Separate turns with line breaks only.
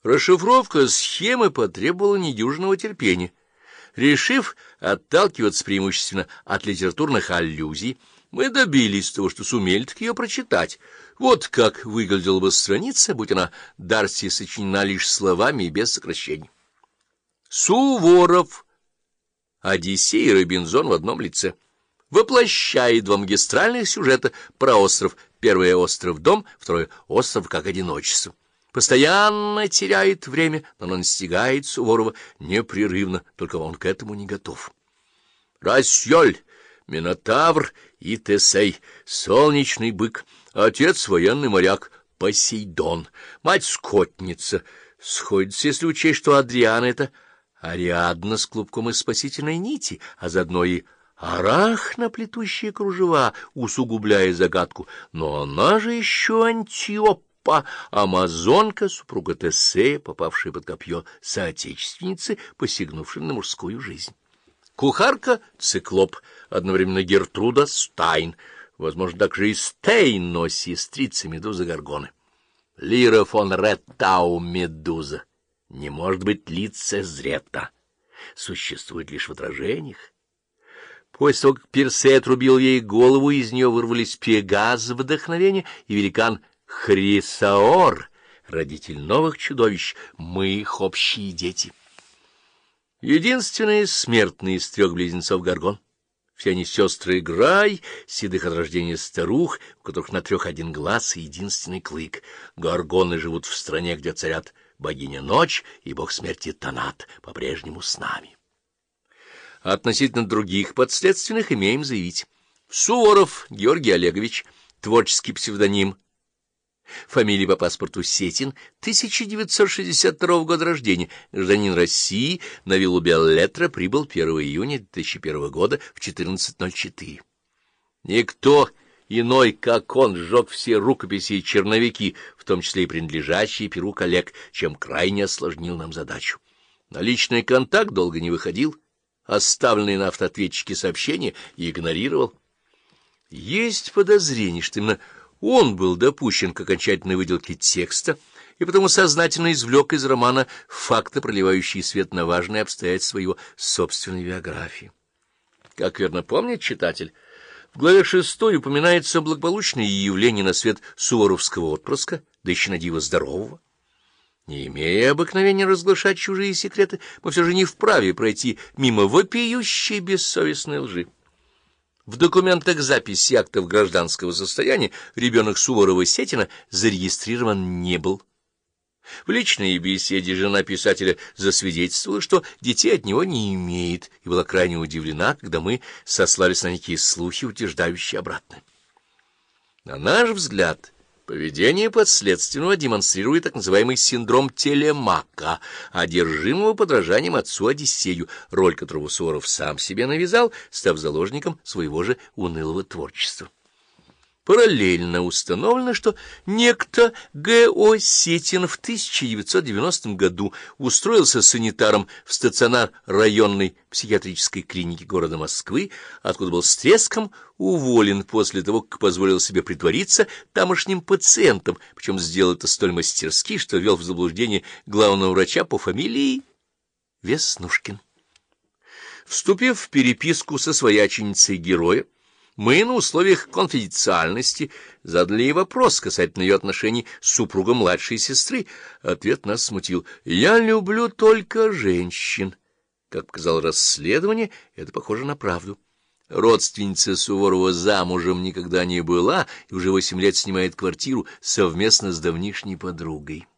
Расшифровка схемы потребовала недюжинного терпения. Решив отталкиваться преимущественно от литературных аллюзий, мы добились того, что сумели так ее прочитать. Вот как выглядела бы страница, будь она Дарси сочинена лишь словами и без сокращений. Суворов, Одиссей и Робинзон в одном лице. Воплощает два магистральных сюжета про остров. Первое — остров-дом, второе — остров как одиночество. Постоянно теряет время, но он настигает Суворова непрерывно, только он к этому не готов. Рассёль, Минотавр и Тесей, солнечный бык, отец военный моряк, Посейдон, мать скотница. Сходится, если учесть, что Адриана — это Ариадна с клубком из спасительной нити, а заодно и Арахна, плетущая кружева, усугубляя загадку, но она же еще Антиопа, амазонка, супруга Тесея, попавшая под копье соотечественницы, посягнувшей на мужскую жизнь. Кухарка — циклоп, одновременно Гертруда — Стайн, возможно, также и Стейн, но сестрица Медузы Горгоны. Лира фон Реттау — Медуза. Не может быть лицезрета, существует лишь в отражениях. После того, как Персей отрубил ей голову, из нее вырвались Пегаз вдохновения и великан Хрисаор, родитель новых чудовищ, мы их общие дети. Единственные смертные из трех близнецов Горгон. Все они сестры Грай, седых от рождения старух, у которых на трех один глаз и единственный клык. Горгоны живут в стране, где царят богиня Ночь и бог смерти Танат, по-прежнему с нами. Относительно других подследственных имеем заявить. Суворов Георгий Олегович, творческий псевдоним, фамилия по паспорту Сетин, 1962 года рождения, гражданин России, на виллу Беллетра, прибыл 1 июня 2001 года в 14:04. Никто иной, как он, сжег все рукописи и черновики, в том числе и принадлежащие перу коллег, чем крайне осложнил нам задачу. На личный контакт долго не выходил, оставленные на автоответчике сообщения игнорировал. Есть подозрение, что именно он был допущен к окончательной выделке текста и потому сознательно извлек из романа факты, проливающие свет на важные обстоятельства его собственной биографии. Как верно помнит читатель, в главе 6 упоминается благополучное явление на свет суворовского отпрыска, да еще на диво здорового. Не имея обыкновения разглашать чужие секреты, мы все же не вправе пройти мимо вопиющей бессовестной лжи. В документах записи актов гражданского состояния ребенок Суворова-Сетина зарегистрирован не был. В личной беседе жена писателя засвидетельствовала, что детей от него не имеет, и была крайне удивлена, когда мы сослались на некие слухи, утверждающие обратное. На наш взгляд, поведение подследственного демонстрирует так называемый синдром Телемака, одержимого подражанием отцу Одиссею, роль которого Суворов сам себе навязал, став заложником своего же унылого творчества. Параллельно установлено, что некто Г.О. Сетин в 1990 году устроился санитаром в стационар районной психиатрической клиники города Москвы, откуда был с треском уволен после того, как позволил себе притвориться тамошним пациентом, причем сделал это столь мастерски, что ввел в заблуждение главного врача по фамилии Веснушкин. Вступив в переписку со свояченицей героя, мы на условиях конфиденциальности задали ей вопрос касательно ее отношений с супругом младшей сестры. Ответ нас смутил. «Я люблю только женщин». Как показало расследование, это похоже на правду. Родственница Суворова замужем никогда не была и уже 8 лет снимает квартиру совместно с давнишней подругой.